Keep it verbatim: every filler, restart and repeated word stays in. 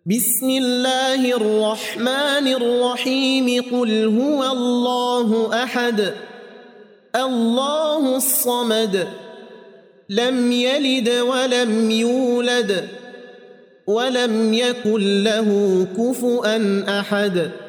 بسم الله الرحمن الرحيم قل هو الله أحد الله الصمد لم يلد ولم يولد ولم يكن له كفؤا أحد